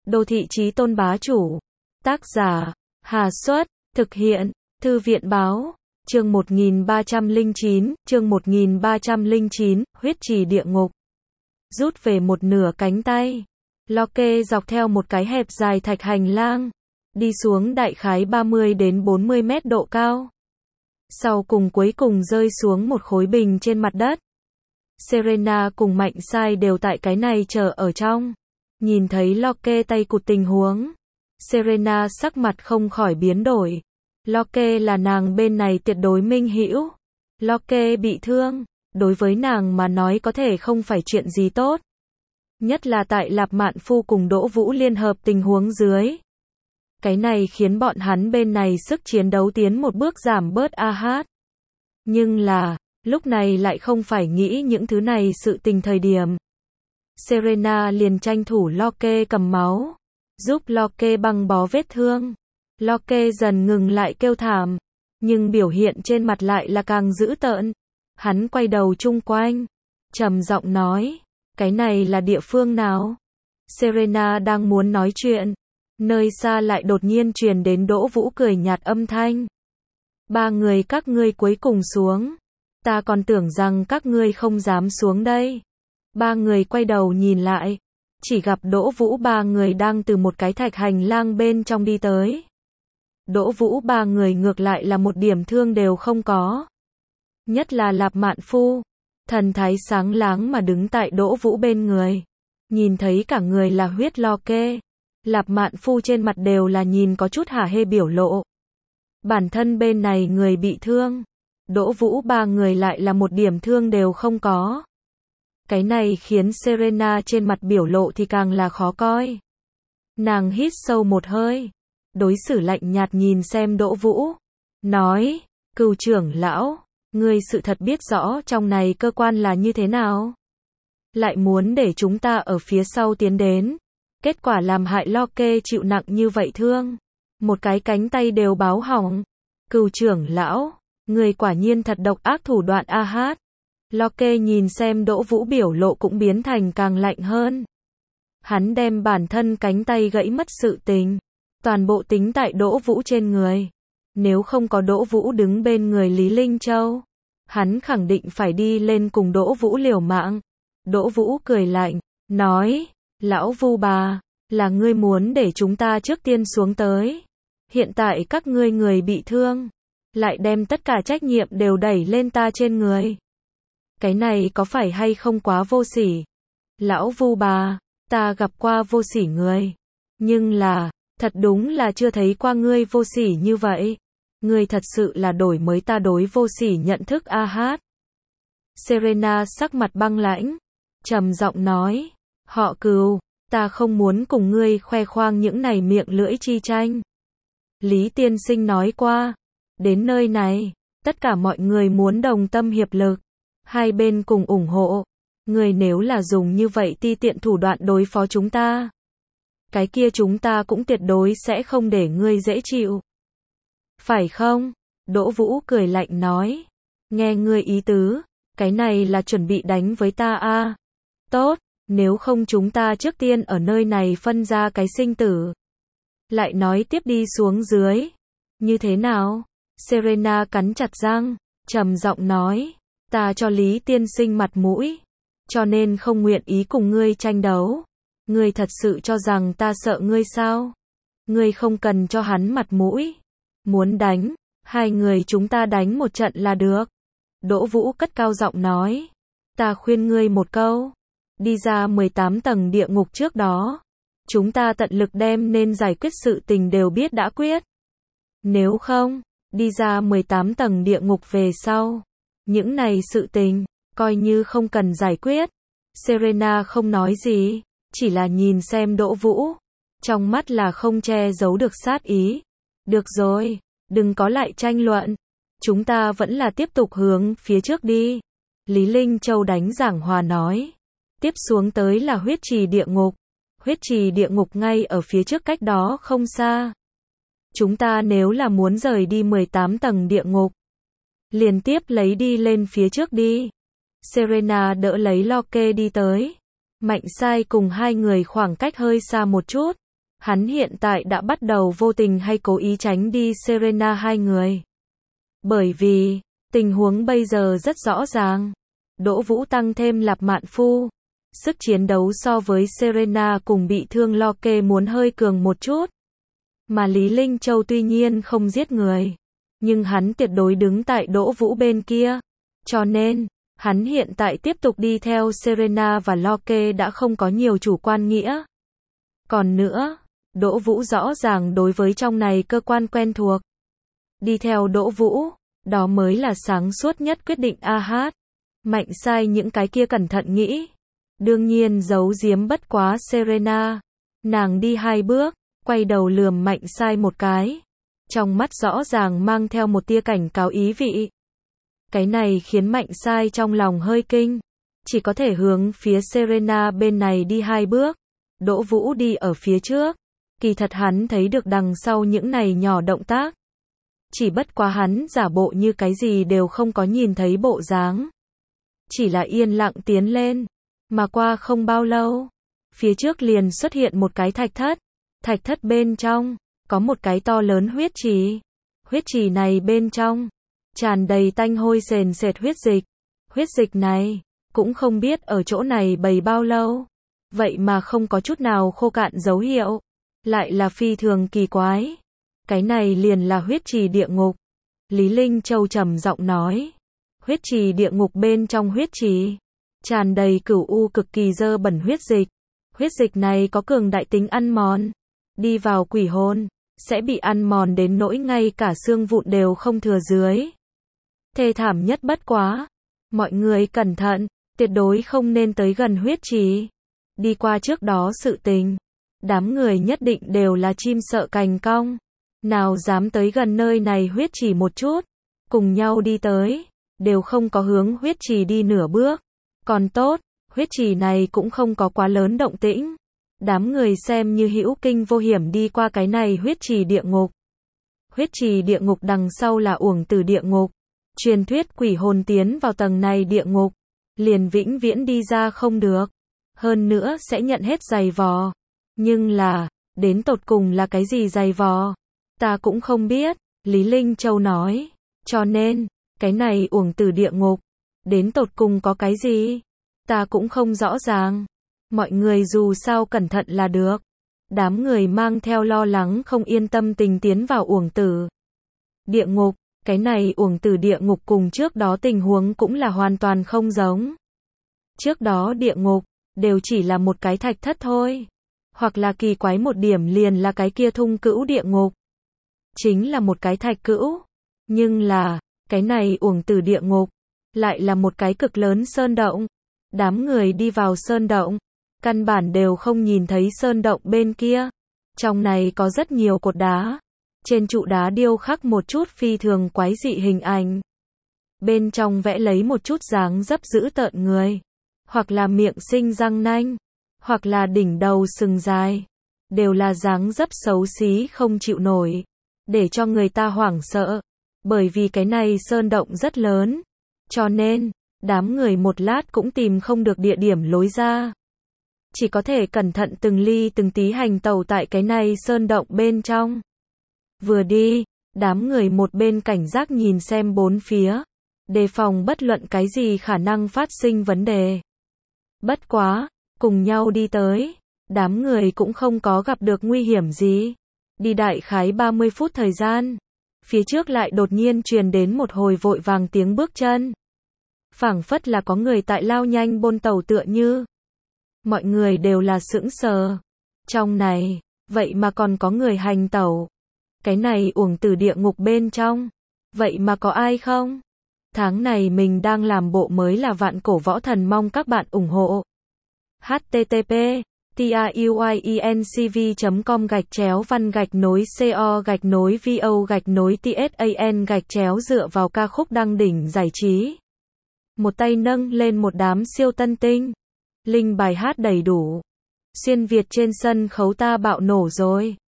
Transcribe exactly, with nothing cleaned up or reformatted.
Đô thị chí tôn bá chủ. Tác giả, Hà Xuất, thực hiện, Thư viện báo, chương một nghìn ba trăm lẻ chín, chương một nghìn ba trăm lẻ chín, huyết trì địa ngục. Rút về một nửa cánh tay. Locke dọc theo một cái hẹp dài thạch hành lang, đi xuống đại khái ba mươi đến bốn mươi mét độ cao. Sau cùng cuối cùng rơi xuống một khối bình trên mặt đất. Serena cùng Mạnh Sai đều tại cái này chờ ở trong. Nhìn thấy Locke tay cụt tình huống, Serena sắc mặt không khỏi biến đổi. Locke là nàng bên này tuyệt đối minh hữu. Locke bị thương, đối với nàng mà nói có thể không phải chuyện gì tốt. Nhất là tại Lạp Mạn Phu cùng Đỗ Vũ liên hợp tình huống dưới. Cái này khiến bọn hắn bên này sức chiến đấu tiến một bước giảm bớt a hát. Nhưng là, lúc này lại không phải nghĩ những thứ này sự tình thời điểm. Serena liền tranh thủ Locke cầm máu, giúp Locke băng bó vết thương. Locke dần ngừng lại kêu thảm, nhưng biểu hiện trên mặt lại là càng dữ tợn. Hắn quay đầu chung quanh, trầm giọng nói, cái này là địa phương nào? Serena đang muốn nói chuyện, nơi xa lại đột nhiên truyền đến Đỗ Vũ cười nhạt âm thanh. Ba người các ngươi cuối cùng xuống, ta còn tưởng rằng các ngươi không dám xuống đây. Ba người quay đầu nhìn lại, chỉ gặp Đỗ Vũ ba người đang từ một cái thạch hành lang bên trong đi tới. Đỗ Vũ ba người ngược lại là một điểm thương đều không có. Nhất là Lạp Mạn Phu, thần thái sáng láng mà đứng tại Đỗ Vũ bên người. Nhìn thấy cả người là huyết Locke, Lạp Mạn Phu trên mặt đều là nhìn có chút hả hê biểu lộ. Bản thân bên này người bị thương, Đỗ Vũ ba người lại là một điểm thương đều không có. Cái này khiến Serena trên mặt biểu lộ thì càng là khó coi. Nàng hít sâu một hơi, đối xử lạnh nhạt nhìn xem Đỗ Vũ, nói, Cửu trưởng lão, ngươi sự thật biết rõ trong này cơ quan là như thế nào? Lại muốn để chúng ta ở phía sau tiến đến, kết quả làm hại Locke chịu nặng như vậy thương, một cái cánh tay đều báo hỏng. Cửu trưởng lão, ngươi quả nhiên thật độc ác thủ đoạn a hát. Locke nhìn xem Đỗ Vũ biểu lộ cũng biến thành càng lạnh hơn. Hắn đem bản thân cánh tay gãy mất sự tình, toàn bộ tính tại Đỗ Vũ trên người. Nếu không có Đỗ Vũ đứng bên người Lý Linh Châu, hắn khẳng định phải đi lên cùng Đỗ Vũ liều mạng. Đỗ Vũ cười lạnh, nói, lão Vu bà, là ngươi muốn để chúng ta trước tiên xuống tới. Hiện tại các ngươi người bị thương, lại đem tất cả trách nhiệm đều đẩy lên ta trên người. Cái này có phải hay không quá vô sỉ? Lão Vu bà, ta gặp qua vô sỉ người, nhưng là, thật đúng là chưa thấy qua ngươi vô sỉ như vậy. Ngươi thật sự là đổi mới ta đối vô sỉ nhận thức a hát. Serena sắc mặt băng lãnh, trầm giọng nói, họ Cửu, ta không muốn cùng ngươi khoe khoang những này miệng lưỡi chi tranh. Lý tiên sinh nói qua, đến nơi này, tất cả mọi người muốn đồng tâm hiệp lực, hai bên cùng ủng hộ. Ngươi nếu là dùng như vậy ti tiện thủ đoạn đối phó chúng ta, cái kia chúng ta cũng tuyệt đối sẽ không để ngươi dễ chịu. Phải không? Đỗ Vũ cười lạnh nói. Nghe ngươi ý tứ, cái này là chuẩn bị đánh với ta a à? Tốt, nếu không chúng ta trước tiên ở nơi này phân ra cái sinh tử. Lại nói tiếp đi xuống dưới. Như thế nào? Serena cắn chặt răng, trầm giọng nói. Ta cho Lý tiên sinh mặt mũi, cho nên không nguyện ý cùng ngươi tranh đấu. Ngươi thật sự cho rằng ta sợ ngươi sao? Ngươi không cần cho hắn mặt mũi. Muốn đánh, hai người chúng ta đánh một trận là được. Đỗ Vũ cất cao giọng nói. Ta khuyên ngươi một câu. Đi ra mười tám tầng địa ngục trước đó. Chúng ta tận lực đem nên giải quyết sự tình đều biết đã quyết. Nếu không, đi ra mười tám tầng địa ngục về sau. Những này sự tình, coi như không cần giải quyết. Serena không nói gì, chỉ là nhìn xem Đỗ Vũ. Trong mắt là không che giấu được sát ý. Được rồi, đừng có lại tranh luận. Chúng ta vẫn là tiếp tục hướng phía trước đi. Lý Linh Châu đánh giảng hòa nói. Tiếp xuống tới là huyết trì địa ngục. Huyết trì địa ngục ngay ở phía trước cách đó không xa. Chúng ta nếu là muốn rời đi mười tám tầng địa ngục, liền tiếp lấy đi lên phía trước đi. Serena đỡ lấy Locke đi tới. Mạnh Sai cùng hai người khoảng cách hơi xa một chút. Hắn hiện tại đã bắt đầu vô tình hay cố ý tránh đi Serena hai người. Bởi vì, tình huống bây giờ rất rõ ràng. Đỗ Vũ tăng thêm Lạp Mạn Phu. Sức chiến đấu so với Serena cùng bị thương Locke muốn hơi cường một chút. Mà Lý Linh Châu tuy nhiên không giết người, nhưng hắn tuyệt đối đứng tại Đỗ Vũ bên kia. Cho nên, hắn hiện tại tiếp tục đi theo Serena và Locke đã không có nhiều chủ quan nghĩa. Còn nữa, Đỗ Vũ rõ ràng đối với trong này cơ quan quen thuộc. Đi theo Đỗ Vũ, đó mới là sáng suốt nhất quyết định a hát. Mạnh sai những cái kia cẩn thận nghĩ. Đương nhiên giấu giếm bất quá Serena. Nàng đi hai bước, quay đầu lườm Mạnh sai một cái. Trong mắt rõ ràng mang theo một tia cảnh cáo ý vị. Cái này khiến Mạnh sai trong lòng hơi kinh. Chỉ có thể hướng phía Serena bên này đi hai bước. Đỗ Vũ đi ở phía trước. Kỳ thật hắn thấy được đằng sau những này nhỏ động tác. Chỉ bất quá hắn giả bộ như cái gì đều không có nhìn thấy bộ dáng. Chỉ là yên lặng tiến lên. Mà qua không bao lâu, phía trước liền xuất hiện một cái thạch thất. Thạch thất bên trong, có một cái to lớn huyết trì. Huyết trì này bên trong, tràn đầy tanh hôi sền sệt huyết dịch. Huyết dịch này, cũng không biết ở chỗ này bày bao lâu. Vậy mà không có chút nào khô cạn dấu hiệu. Lại là phi thường kỳ quái. Cái này liền là huyết trì địa ngục. Lý Linh Châu trầm giọng nói. Huyết trì địa ngục bên trong huyết trì, tràn đầy cửu u cực kỳ dơ bẩn huyết dịch. Huyết dịch này có cường đại tính ăn mòn. Đi vào quỷ hồn, sẽ bị ăn mòn đến nỗi ngay cả xương vụn đều không thừa dưới. Thê thảm nhất bất quá. Mọi người cẩn thận, tuyệt đối không nên tới gần huyết trì. Đi qua trước đó sự tình. Đám người nhất định đều là chim sợ cành cong. Nào dám tới gần nơi này huyết trì một chút. Cùng nhau đi tới. Đều không có hướng huyết trì đi nửa bước. Còn tốt, huyết trì này cũng không có quá lớn động tĩnh. Đám người xem như hữu kinh vô hiểm đi qua cái này huyết trì địa ngục. Huyết trì địa ngục đằng sau là uổng tử địa ngục. Truyền thuyết quỷ hồn tiến vào tầng này địa ngục, liền vĩnh viễn đi ra không được. Hơn nữa sẽ nhận hết giày vò. Nhưng là, đến tột cùng là cái gì giày vò? Ta cũng không biết, Lý Linh Châu nói. Cho nên, cái này uổng tử địa ngục, đến tột cùng có cái gì? Ta cũng không rõ ràng. Mọi người dù sao cẩn thận là được. Đám người mang theo lo lắng không yên tâm tình tiến vào uổng tử địa ngục. Cái này uổng tử địa ngục cùng trước đó tình huống cũng là hoàn toàn không giống. Trước đó địa ngục, đều chỉ là một cái thạch thất thôi. Hoặc là kỳ quái một điểm liền là cái kia thung cữu địa ngục. Chính là một cái thạch cữu. Nhưng là, cái này uổng tử địa ngục, lại là một cái cực lớn sơn động. Đám người đi vào sơn động, căn bản đều không nhìn thấy sơn động bên kia. Trong này có rất nhiều cột đá. Trên trụ đá điêu khắc một chút phi thường quái dị hình ảnh. Bên trong vẽ lấy một chút dáng dấp dữ tợn người. Hoặc là miệng sinh răng nanh. Hoặc là đỉnh đầu sừng dài. Đều là dáng dấp xấu xí không chịu nổi. Để cho người ta hoảng sợ. Bởi vì cái này sơn động rất lớn. Cho nên, đám người một lát cũng tìm không được địa điểm lối ra. Chỉ có thể cẩn thận từng ly từng tí hành tẩu tại cái này sơn động bên trong. Vừa đi, đám người một bên cảnh giác nhìn xem bốn phía. Đề phòng bất luận cái gì khả năng phát sinh vấn đề. Bất quá, cùng nhau đi tới. Đám người cũng không có gặp được nguy hiểm gì. Đi đại khái ba mươi phút thời gian. Phía trước lại đột nhiên truyền đến một hồi vội vàng tiếng bước chân. Phảng phất là có người tại lao nhanh bôn tàu tựa như. Mọi người đều là sững sờ. Trong này, vậy mà còn có người hành tẩu. Cái này uổng tử địa ngục bên trong. Vậy mà có ai không? Tháng này mình đang làm bộ mới là Vạn Cổ Võ Thần, mong các bạn ủng hộ. H T T P TIUIENCV chấm com gạch chéo văn gạch nối co gạch nối vo gạch nối tsan gạch chéo dựa vào ca khúc đăng đỉnh giải trí. Một tay nâng lên một đám siêu tân tinh. Linh bài hát đầy đủ. Xuyên Việt trên sân khấu ta bạo nổ rồi.